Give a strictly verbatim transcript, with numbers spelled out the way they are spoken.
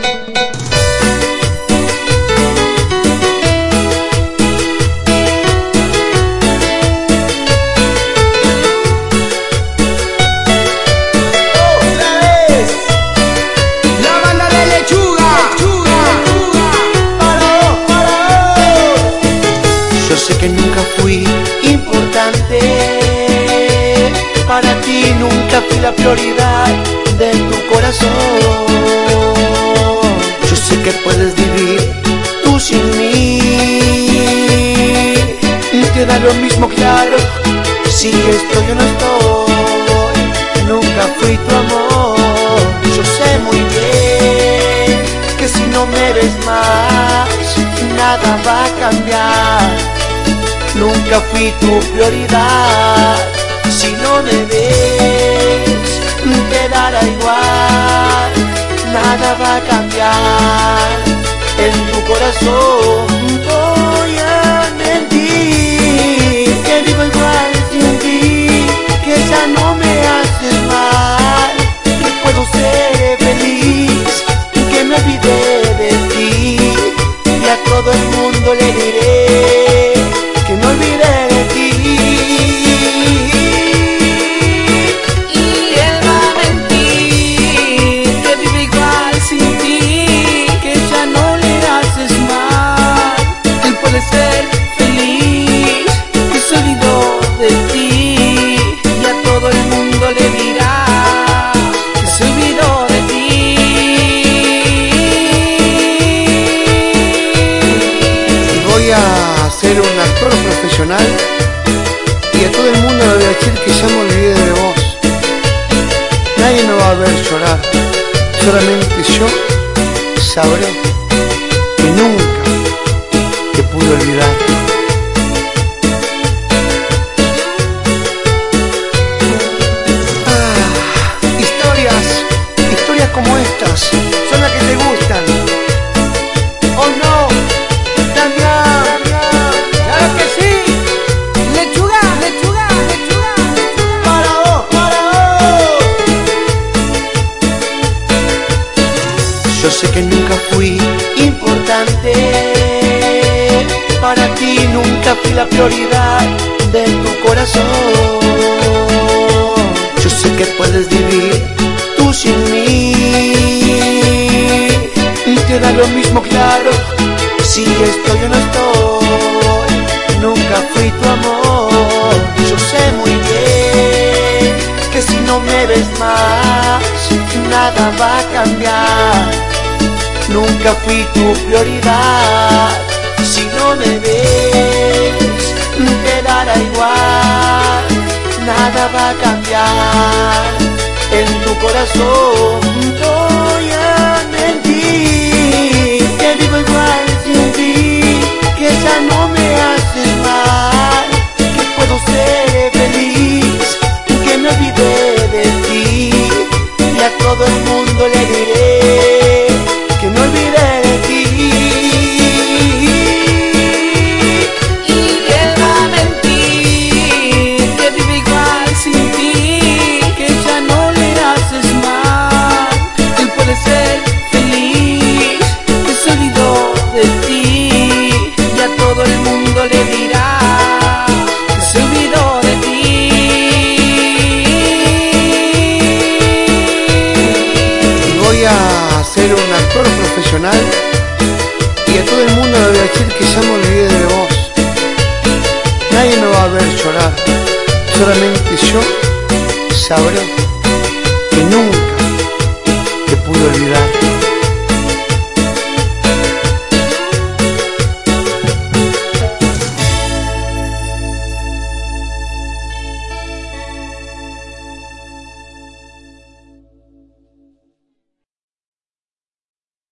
Que nunca fui importante para ti, nunca fui la prioridad de tu corazón. Yo sé que puedes vivir tú sin mí, te da lo mismo, claro, si estoy o no estoy. Nunca fui tu amor. Yo sé muy bien que si no me ves más, nada va a cambiar. Nunca fui tu prioridad. Si no me ves, te dará igual. Nada va a cambiar en tu corazón. Voy a mentir que vivo igual sin ti, que ya no me haces mal, que puedo ser feliz, que me olvidé de ti, y a todo el mundo le diré que no olvidé de ti. Y él va a mentir que vive igual sin ti, que ya no le haces mal. Él puede ser feliz, que se olvidó de ti, y a todo el mundo le dirá que se olvidó de ti. Y voy a ser un actor profesional, y a todo el mundo le voy a decir que ya me olvidé de vos. Nadie me va a ver llorar, solamente yo sabré que nunca te pude olvidar. Ah, historias, historias como estas son las que te gustan. ¿O no? ¡Claro que sí! ¡Lechuga, lechuga, lechuga! ¡Para vos, para vos! Yo sé que nunca fui importante para ti, nunca fui la prioridad de tu corazón. Yo sé que puedes vivir tú sin mí, te da lo mismo, claro, si estoy o no estoy. Nunca fui tu amor. Yo sé muy bien que si no me ves más, nada va a cambiar. Nunca fui tu prioridad. Si no me ves, te dará igual. Nada va a cambiar en tu corazón. Voy a mentir que vivo igual sin ti, que ya no me haces mal, que puedo ser feliz, que me olvidé de ti, y a todo el mundo le diré que me olvidé de ti. Y él va a mentir que vive igual sin ti, que ya no le haces mal. Él puede ser feliz, que se olvidó de ti, y a todo el mundo le dirá que se olvidó de ti. Y voy a ser un actor profesional, y a todo el mundo le voy a decir que ya me olvidé de vos. Nadie me va a ver llorar, solamente yo sabré